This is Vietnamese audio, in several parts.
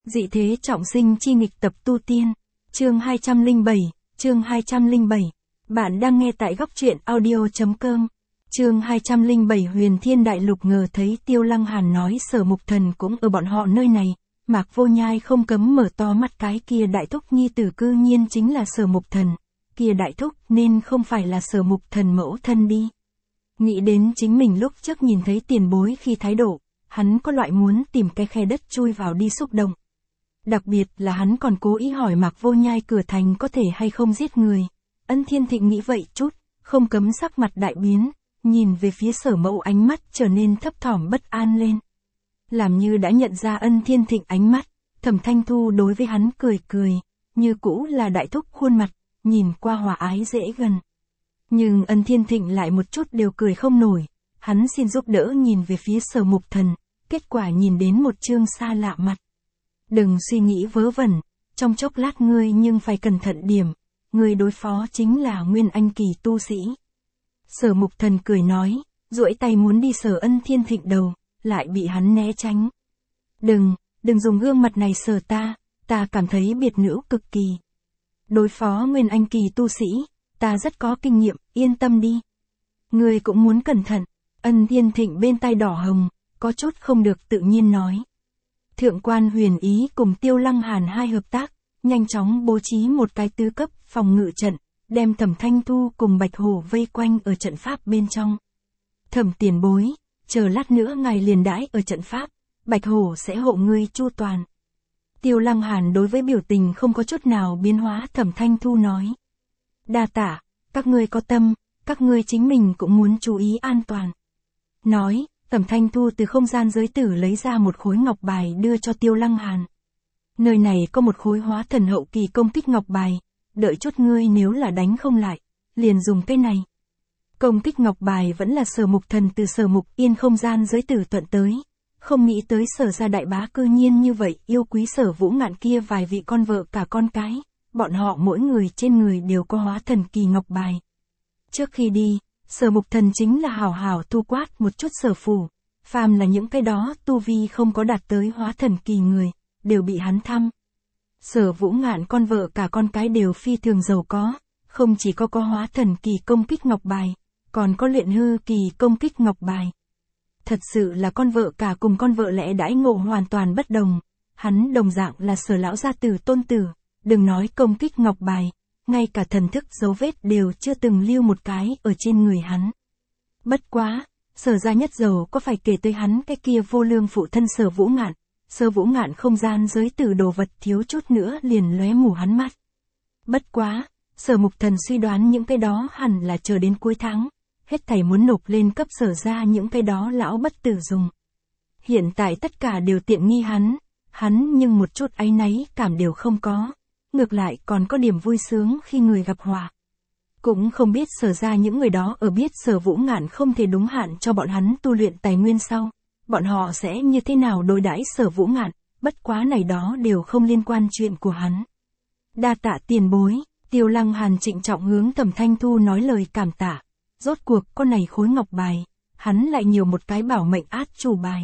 Dị thế trọng sinh chi nghịch tập tu tiên. Chương 207. Bạn đang nghe tại góc truyện audio.com. Chương 207 Huyền Thiên Đại Lục ngờ thấy Tiêu Lăng Hàn nói Sở Mục Thần cũng ở bọn họ nơi này, Mạc Vô Nhai không cấm mở to mắt, cái kia đại thúc nhi tử cư nhiên chính là Sở Mục Thần, kia đại thúc nên không phải là Sở Mục Thần mẫu thân đi. Nghĩ đến chính mình lúc trước nhìn thấy tiền bối khi thái độ, hắn có loại muốn tìm cái khe đất chui vào đi xúc động. Đặc biệt là hắn còn cố ý hỏi Mạc Vô Nhai cửa thành có thể hay không giết người. Ân Thiên Thịnh nghĩ vậy chút, không cấm sắc mặt đại biến, nhìn về phía Sở Mẫu ánh mắt trở nên thấp thỏm bất an lên. Làm như đã nhận ra Ân Thiên Thịnh ánh mắt, Thẩm Thanh Thu đối với hắn cười cười, như cũ là đại thúc khuôn mặt, nhìn qua hòa ái dễ gần. Nhưng Ân Thiên Thịnh lại một chút đều cười không nổi, hắn xin giúp đỡ nhìn về phía Sở Mục Thần, kết quả nhìn đến một trương xa lạ mặt. Đừng suy nghĩ vớ vẩn, trong chốc lát ngươi nhưng phải cẩn thận điểm, ngươi đối phó chính là Nguyên Anh kỳ tu sĩ. Sở Mục Thần cười nói, duỗi tay muốn đi sờ Ân Thiên Thịnh đầu, lại bị hắn né tránh. Đừng dùng gương mặt này sờ ta cảm thấy biệt nữ cực kỳ. Đối phó Nguyên Anh kỳ tu sĩ, ta rất có kinh nghiệm, yên tâm đi. Ngươi cũng muốn cẩn thận. Ân Thiên Thịnh bên tai đỏ hồng, có chút không được tự nhiên nói. Thượng quan Huyền Ý cùng Tiêu Lăng Hàn hai hợp tác, nhanh chóng bố trí một cái tứ cấp phòng ngự trận, đem Thẩm Thanh Thu cùng Bạch Hổ vây quanh ở trận pháp bên trong. Thẩm tiền bối, chờ lát nữa ngài liền đãi ở trận pháp, Bạch Hổ sẽ hộ ngươi chu toàn. Tiêu Lăng Hàn đối với biểu tình không có chút nào biến hóa Thẩm Thanh Thu nói. Đa tạ, các ngươi có tâm, các ngươi chính mình cũng muốn chú ý an toàn. Nói, Thẩm Thanh Thu từ không gian giới tử lấy ra một khối ngọc bài đưa cho Tiêu Lăng Hàn. Nơi này có một khối hóa thần hậu kỳ công kích ngọc bài, đợi chút ngươi nếu là đánh không lại, liền dùng cái này. Công kích ngọc bài vẫn là Sở Mục Thần từ Sở Mục Yên không gian giới tử tuận tới, không nghĩ tới Sở gia đại bá cư nhiên như vậy yêu quý Sở Vũ Ngạn kia vài vị con vợ cả con cái, bọn họ mỗi người trên người đều có hóa thần kỳ ngọc bài. Trước khi đi, Sở Mục Thần chính là hảo hảo thu quát một chút sở phù, phàm là những cái đó tu vi không có đạt tới hóa thần kỳ người, đều bị hắn thăm. Sở Vũ Ngạn con vợ cả con cái đều phi thường giàu có, không chỉ có hóa thần kỳ công kích ngọc bài, còn có luyện hư kỳ công kích ngọc bài. Thật sự là con vợ cả cùng con vợ lẽ đãi ngộ hoàn toàn bất đồng, hắn đồng dạng là Sở lão gia tử tôn tử, đừng nói công kích ngọc bài, ngay cả thần thức dấu vết đều chưa từng lưu một cái ở trên người hắn. Bất quá, Sở gia nhất giàu có phải kể tới hắn cái kia vô lương phụ thân Sở Vũ Ngạn. Sở Vũ Ngạn không gian giới tử đồ vật thiếu chút nữa liền lóe mù hắn mắt. Bất quá, Sở Mục Thần suy đoán những cái đó hẳn là chờ đến cuối tháng, hết thảy muốn nộp lên cấp Sở gia những cái đó lão bất tử dùng. Hiện tại tất cả đều tiện nghi hắn nhưng một chút áy náy cảm đều không có, ngược lại còn có điểm vui sướng khi người gặp họa. Cũng không biết Sở gia những người đó ở biết Sở Vũ Ngạn không thể đúng hạn cho bọn hắn tu luyện tài nguyên sau, bọn họ sẽ như thế nào đối đãi Sở Vũ Ngạn, bất quá này đó đều không liên quan chuyện của hắn. Đa tạ tiền bối, Tiêu Lăng Hàn trịnh trọng hướng Thẩm Thanh Thu nói lời cảm tạ, rốt cuộc con này khối ngọc bài, hắn lại nhiều một cái bảo mệnh át chủ bài.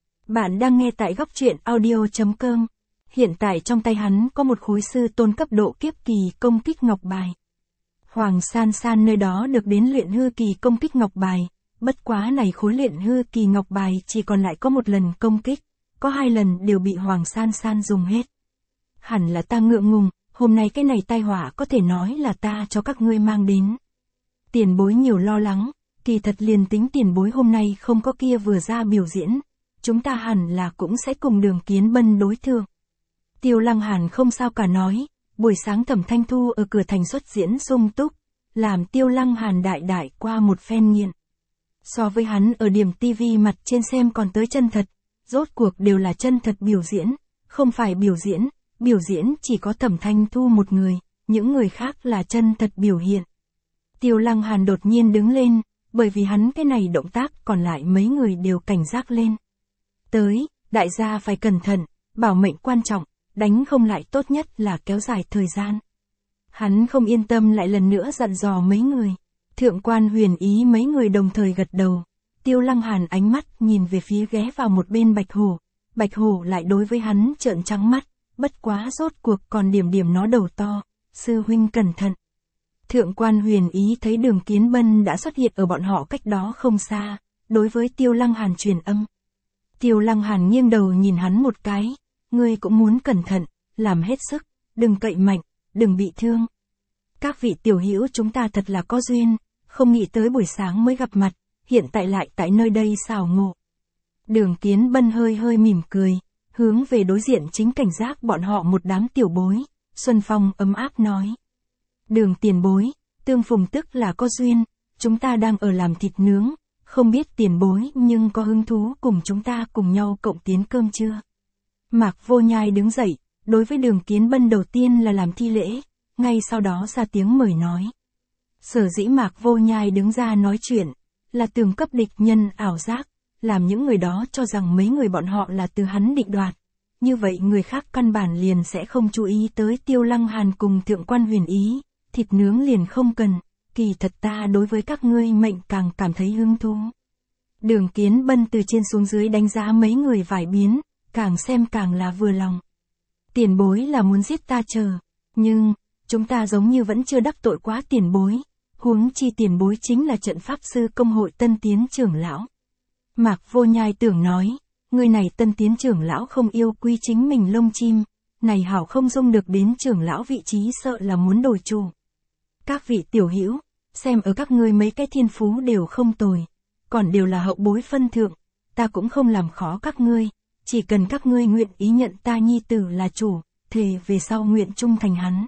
Bạn đang nghe tại góc truyện audio.com, hiện tại trong tay hắn có một khối sư tôn cấp độ kiếp kỳ công kích ngọc bài. Hoàng San San nơi đó được đến luyện hư kỳ công kích ngọc bài. Bất quá này khối luyện hư kỳ ngọc bài chỉ còn lại có một lần công kích, có 2 lần đều bị Hoàng San San dùng hết. Hẳn là ta ngượng ngùng, hôm nay cái này tai họa có thể nói là ta cho các ngươi mang đến. Tiền bối nhiều lo lắng, kỳ thật liền tính tiền bối hôm nay không có kia vừa ra biểu diễn, chúng ta hẳn là cũng sẽ cùng Đường Kiến Bân đối thương. Tiêu Lăng Hàn không sao cả nói, buổi sáng Thẩm Thanh Thu ở cửa thành xuất diễn sung túc, làm Tiêu Lăng Hàn đại qua một phen nghiện. So với hắn ở điểm TV mặt trên xem còn tới chân thật, rốt cuộc đều là chân thật biểu diễn, không phải biểu diễn chỉ có Thẩm Thanh Thu một người, những người khác là chân thật biểu hiện. Tiêu Lăng Hàn đột nhiên đứng lên, bởi vì hắn cái này động tác còn lại mấy người đều cảnh giác lên. Đại gia phải cẩn thận, bảo mệnh quan trọng, đánh không lại tốt nhất là kéo dài thời gian. Hắn không yên tâm lại lần nữa dặn dò mấy người. Thượng quan Huyền Ý mấy người đồng thời gật đầu. Tiêu Lăng Hàn ánh mắt nhìn về phía ghé vào một bên Bạch Hổ. Bạch hổ lại đối với hắn trợn trắng mắt, bất quá rốt cuộc còn điểm điểm nó đầu to, sư huynh cẩn thận. Thượng quan Huyền Ý thấy Đường Kiến Bân đã xuất hiện ở bọn họ cách đó không xa, đối với Tiêu Lăng Hàn truyền âm. Tiêu Lăng Hàn nghiêng đầu nhìn hắn một cái, ngươi cũng muốn cẩn thận, làm hết sức, đừng cậy mạnh, đừng bị thương. Các vị tiểu hữu chúng ta thật là có duyên, không nghĩ tới buổi sáng mới gặp mặt, hiện tại lại tại nơi đây xảo ngộ. Đường Kiến Bân hơi hơi mỉm cười, hướng về đối diện chính cảnh giác bọn họ một đám tiểu bối, Xuân Phong ấm áp nói. Đường tiền bối, tương phùng tức là có duyên, chúng ta đang ở làm thịt nướng, không biết tiền bối nhưng có hứng thú cùng chúng ta cùng nhau cộng tiến cơm chưa? Mạc Vô Nhai đứng dậy, đối với Đường Kiến Bân đầu tiên là làm thi lễ, ngay sau đó ra tiếng mời nói. Sở dĩ Mạc Vô Nhai đứng ra nói chuyện, là tường cấp địch nhân ảo giác, làm những người đó cho rằng mấy người bọn họ là từ hắn định đoạt. Như vậy người khác căn bản liền sẽ không chú ý tới Tiêu Lăng Hàn cùng Thượng quan Huyền Ý, thịt nướng liền không cần, kỳ thật ta đối với các ngươi mệnh càng cảm thấy hứng thú. Đường Kiến Bân từ trên xuống dưới đánh giá mấy người vài biến, càng xem càng là vừa lòng. Tiền bối là muốn giết ta chờ, nhưng, chúng ta giống như vẫn chưa đắc tội quá tiền bối, huống chi tiền bối chính là trận pháp sư công hội tân tiến trưởng lão. Mạc Vô Nhai tưởng nói, người này tân tiến trưởng lão không yêu quy chính mình lông chim, này hảo không dung được đến trưởng lão vị trí sợ là muốn đổi chủ. Các vị tiểu hữu, xem ở các ngươi mấy cái thiên phú đều không tồi, còn đều là hậu bối phân thượng, ta cũng không làm khó các ngươi, chỉ cần các ngươi nguyện ý nhận ta nhi tử là chủ, thề về sau nguyện trung thành hắn.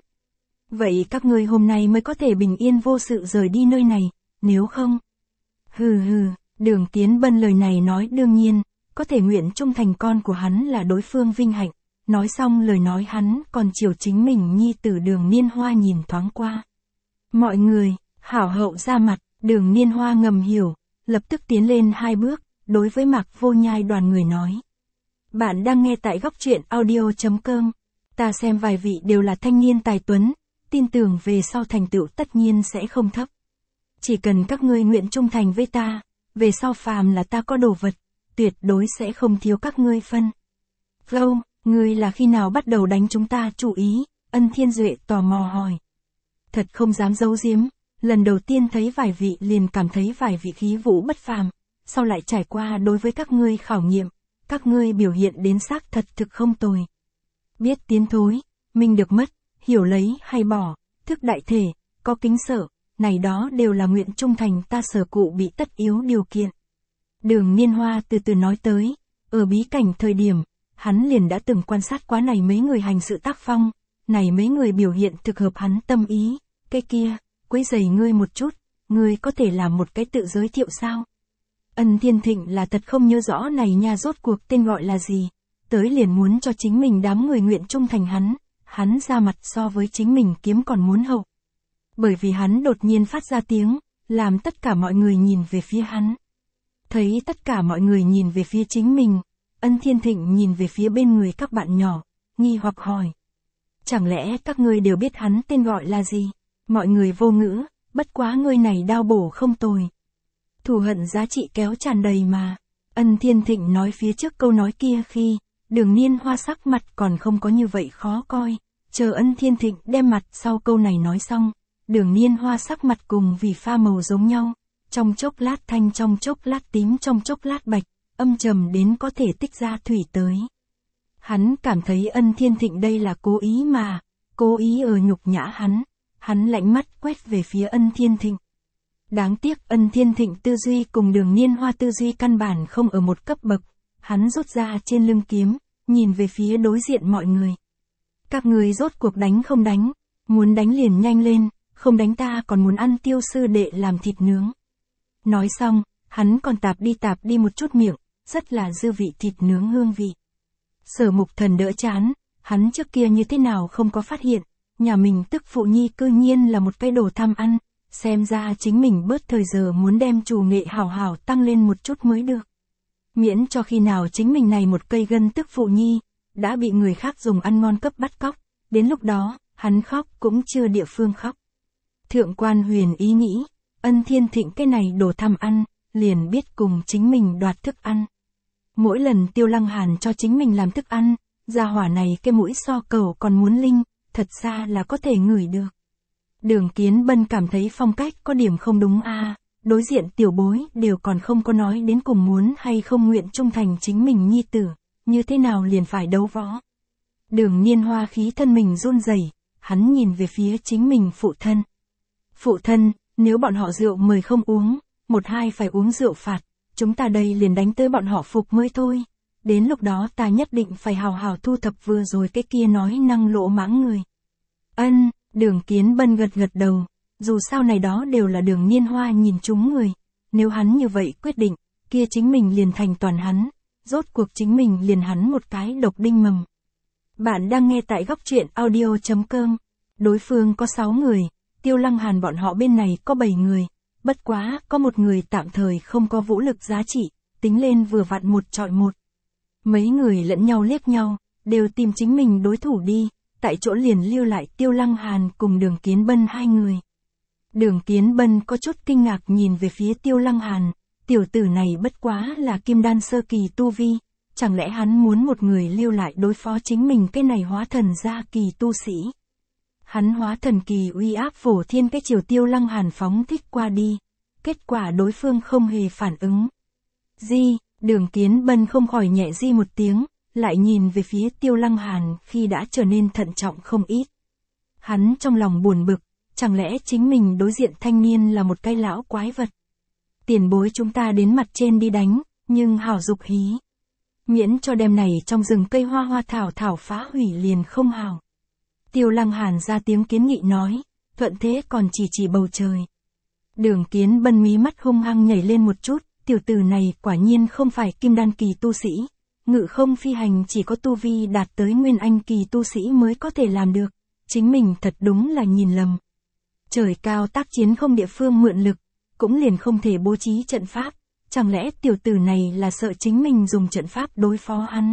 Vậy các ngươi hôm nay mới có thể bình yên vô sự rời đi nơi này, nếu không? Hừ hừ, Đường Kiến Bân lời này nói đương nhiên, có thể nguyện trung thành con của hắn là đối phương vinh hạnh, nói xong lời nói hắn còn chiều chính mình nhi tử Đường Niên Hoa nhìn thoáng qua. Mọi người, hảo hậu ra mặt, Đường Niên Hoa ngầm hiểu, lập tức tiến lên 2 bước, đối với Mạc Vô Nhai đoàn người nói. Bạn đang nghe tại góc truyện audio.com, ta xem vài vị đều là thanh niên tài tuấn, tin tưởng về sau thành tựu tất nhiên sẽ không thấp. Chỉ cần các ngươi nguyện trung thành với ta, về sau phàm là ta có đồ vật, tuyệt đối sẽ không thiếu các ngươi phân. Gâu, ngươi là khi nào bắt đầu đánh chúng ta chủ ý? Ân Thiên Duệ tò mò hỏi. Thật không dám giấu giếm, lần đầu tiên thấy vài vị liền cảm thấy vài vị khí vũ bất phàm, sau lại trải qua đối với các ngươi khảo nghiệm, các ngươi biểu hiện đến xác thật thực không tồi. Biết tiến thối, minh được mất, hiểu lấy hay bỏ, thức đại thể, có kính sợ, này đó đều là nguyện trung thành ta sở cụ bị tất yếu điều kiện. Đường Niên Hoa từ từ nói tới, ở bí cảnh thời điểm, hắn liền đã từng quan sát quá này mấy người hành sự tác phong, này mấy người biểu hiện thực hợp hắn tâm ý, cái kia, quấy rầy ngươi một chút, ngươi có thể làm một cái tự giới thiệu sao? Ân Thiên Thịnh là thật không nhớ rõ này nha rốt cuộc tên gọi là gì, tới liền muốn cho chính mình đám người nguyện trung thành hắn ra mặt so với chính mình kiếm còn muốn hậu. Bởi vì hắn đột nhiên phát ra tiếng, làm tất cả mọi người nhìn về phía hắn. Thấy tất cả mọi người nhìn về phía chính mình, Ân Thiên Thịnh nhìn về phía bên người các bạn nhỏ, nghi hoặc hỏi. Chẳng lẽ các ngươi đều biết hắn tên gọi là gì? Mọi người vô ngữ, bất quá ngươi này đao bổ không tồi. Thù hận giá trị kéo tràn đầy mà. Ân Thiên Thịnh nói phía trước câu nói kia khi, Đường Niên Hoa sắc mặt còn không có như vậy khó coi. Chờ Ân Thiên Thịnh đem mặt sau câu này nói xong, Đường Niên Hoa sắc mặt cùng vì pha màu giống nhau. Trong chốc lát thanh, trong chốc lát tím, trong chốc lát bạch, âm trầm đến có thể tích ra thủy tới. Hắn cảm thấy Ân Thiên Thịnh đây là cố ý mà, cố ý ở nhục nhã hắn lạnh mắt quét về phía Ân Thiên Thịnh. Đáng tiếc Ân Thiên Thịnh tư duy cùng Đường Niên Hoa tư duy căn bản không ở một cấp bậc, hắn rút ra trên lưng kiếm, nhìn về phía đối diện mọi người. Các người rốt cuộc đánh không đánh, muốn đánh liền nhanh lên, không đánh ta còn muốn ăn Tiêu sư đệ làm thịt nướng. Nói xong, hắn còn tạp đi một chút miệng, rất là dư vị thịt nướng hương vị. Sở Mục Thần đỡ chán, hắn trước kia như thế nào không có phát hiện, nhà mình tức phụ nhi cư nhiên là một cái đồ tham ăn, xem ra chính mình bớt thời giờ muốn đem chủ nghệ hảo hảo tăng lên một chút mới được. Miễn cho khi nào chính mình này một cây gân tức phụ nhi, đã bị người khác dùng ăn ngon cấp bắt cóc, đến lúc đó, hắn khóc cũng chưa địa phương khóc. Thượng quan Huyền Ý nghĩ, Ân Thiên Thịnh cái này đồ tham ăn, liền biết cùng chính mình đoạt thức ăn. Mỗi lần Tiêu Lăng Hàn cho chính mình làm thức ăn, gia hỏa này cái mũi so cẩu còn muốn linh, thật ra là có thể ngửi được. Đường Kiến Bân cảm thấy phong cách có điểm không đúng a. Đối diện tiểu bối đều còn không có nói đến cùng muốn hay không nguyện trung thành chính mình nhi tử, như thế nào liền phải đấu võ. Đường Niên Hoa khí thân mình run rẩy, hắn nhìn về phía chính mình phụ thân. Phụ thân, nếu bọn họ rượu mời không uống, một hai phải uống rượu phạt, chúng ta đây liền đánh tới bọn họ phục mới thôi. Đến lúc đó ta nhất định phải hào hào thu thập vừa rồi cái kia nói năng lỗ mãng người. Ân, Đường Kiến Bân gật gật đầu, dù sao này đó đều là Đường Niên Hoa nhìn chúng người. Nếu hắn như vậy quyết định, kia chính mình liền thành toàn hắn, rốt cuộc chính mình liền hắn một cái độc đinh mầm. Bạn đang nghe tại góc truyện audio.com. Đối phương có 6 người, Tiêu Lăng Hàn bọn họ bên này có 7 người. Bất quá, có một người tạm thời không có vũ lực giá trị, tính lên vừa vặn 1 chọi 1. Mấy người lẫn nhau liếc nhau, đều tìm chính mình đối thủ đi, tại chỗ liền lưu lại Tiêu Lăng Hàn cùng Đường Kiến Bân 2 người. Đường Kiến Bân có chút kinh ngạc nhìn về phía Tiêu Lăng Hàn, tiểu tử này bất quá là kim đan sơ kỳ tu vi, chẳng lẽ hắn muốn một người lưu lại đối phó chính mình cái này hóa thần gia kỳ tu sĩ. Hắn hóa thần kỳ uy áp phổ thiên cái chiều Tiêu Lăng Hàn phóng thích qua đi, kết quả đối phương không hề phản ứng. Đường Kiến Bân không khỏi nhẹ một tiếng, lại nhìn về phía Tiêu Lăng Hàn khi đã trở nên thận trọng không ít. Hắn trong lòng buồn bực, chẳng lẽ chính mình đối diện thanh niên là một cái lão quái vật. Tiền bối chúng ta đến mặt trên đi đánh, nhưng hảo dục hí. Miễn cho đêm này trong rừng cây hoa thảo phá hủy liền không hảo. Tiêu Lăng Hàn ra tiếng kiến nghị nói, thuận thế còn chỉ bầu trời. Đường Kiến Bân mí mắt hung hăng nhảy lên một chút, tiểu tử này quả nhiên không phải kim đan kỳ tu sĩ. Ngự không phi hành chỉ có tu vi đạt tới nguyên anh kỳ tu sĩ mới có thể làm được. Chính mình thật đúng là nhìn lầm. Trời cao tác chiến không địa phương mượn lực, cũng liền không thể bố trí trận pháp. Chẳng lẽ tiểu tử này là sợ chính mình dùng trận pháp đối phó hắn?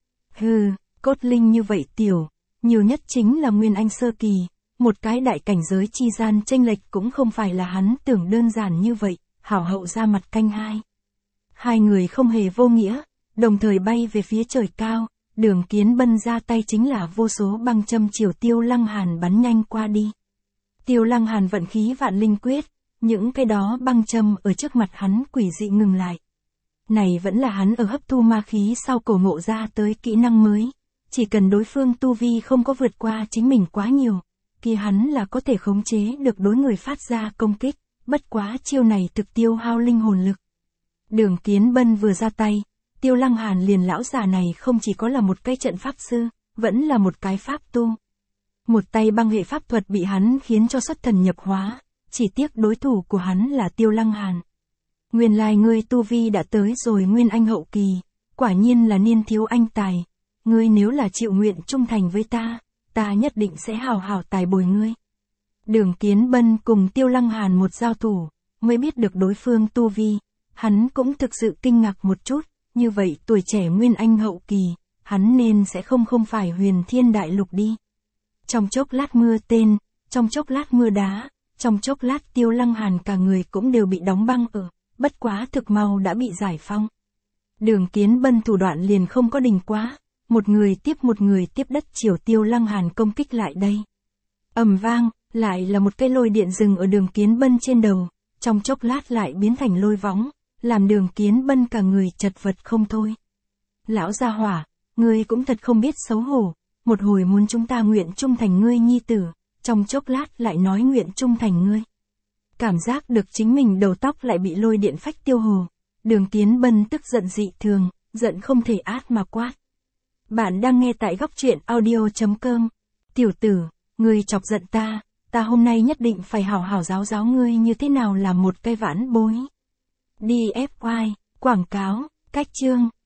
Hừ, cốt linh như vậy tiểu, nhiều nhất chính là nguyên anh sơ kỳ, một cái đại cảnh giới chi gian chênh lệch cũng không phải là hắn tưởng đơn giản như vậy, hảo hậu ra mặt canh hai. Hai người không hề vô nghĩa, đồng thời bay về phía trời cao, Đường Kiến Bân ra tay chính là vô số băng châm chiều Tiêu Lăng Hàn bắn nhanh qua đi. Tiêu Lăng Hàn vận khí vạn linh quyết, những cái đó băng châm ở trước mặt hắn quỷ dị ngừng lại. Này vẫn là hắn ở hấp thu ma khí sau cổ ngộ ra tới kỹ năng mới. Chỉ cần đối phương tu vi không có vượt qua chính mình quá nhiều, kia hắn là có thể khống chế được đối người phát ra công kích, bất quá chiêu này thực tiêu hao linh hồn lực. Đường Kiến Bân vừa ra tay, Tiêu Lăng Hàn liền lão già này không chỉ có là một cái trận pháp sư, vẫn là một cái pháp tu. Một tay băng hệ pháp thuật bị hắn khiến cho xuất thần nhập hóa, chỉ tiếc đối thủ của hắn là Tiêu Lăng Hàn. Nguyên lai ngươi tu vi đã tới rồi nguyên anh hậu kỳ, quả nhiên là niên thiếu anh tài. Ngươi nếu là chịu nguyện trung thành với ta nhất định sẽ hào hào tài bồi ngươi. Đường Kiến Bân cùng Tiêu Lăng Hàn một giao thủ, mới biết được đối phương tu vi, hắn cũng thực sự kinh ngạc một chút, như vậy tuổi trẻ nguyên anh hậu kỳ, hắn nên sẽ không phải huyền thiên đại lục đi. Trong chốc lát mưa tên, trong chốc lát mưa đá, trong chốc lát Tiêu Lăng Hàn cả người cũng đều bị đóng băng ở, bất quá thực mau đã bị giải phong. Đường Kiến Bân thủ đoạn liền không có đình quá, một người tiếp đất chiều Tiêu Lăng Hàn công kích lại đây. Ầm vang, lại là một cái lôi điện rừng ở Đường Kiến Bân trên đầu, trong chốc lát lại biến thành lôi võng, làm Đường Kiến Bân cả người chật vật không thôi. Lão gia hỏa, ngươi cũng thật không biết xấu hổ, một hồi muốn chúng ta nguyện trung thành ngươi nhi tử, trong chốc lát lại nói nguyện trung thành ngươi. Cảm giác được chính mình đầu tóc lại bị lôi điện phách tiêu hồ, Đường Kiến Bân tức giận dị thường, giận không thể át mà quát. Bạn đang nghe tại góc truyện audio.com. Tiểu tử, ngươi chọc giận ta hôm nay nhất định phải hảo hảo giáo ngươi như thế nào làm một cái vãn bối. DFY, quảng cáo, cách chương.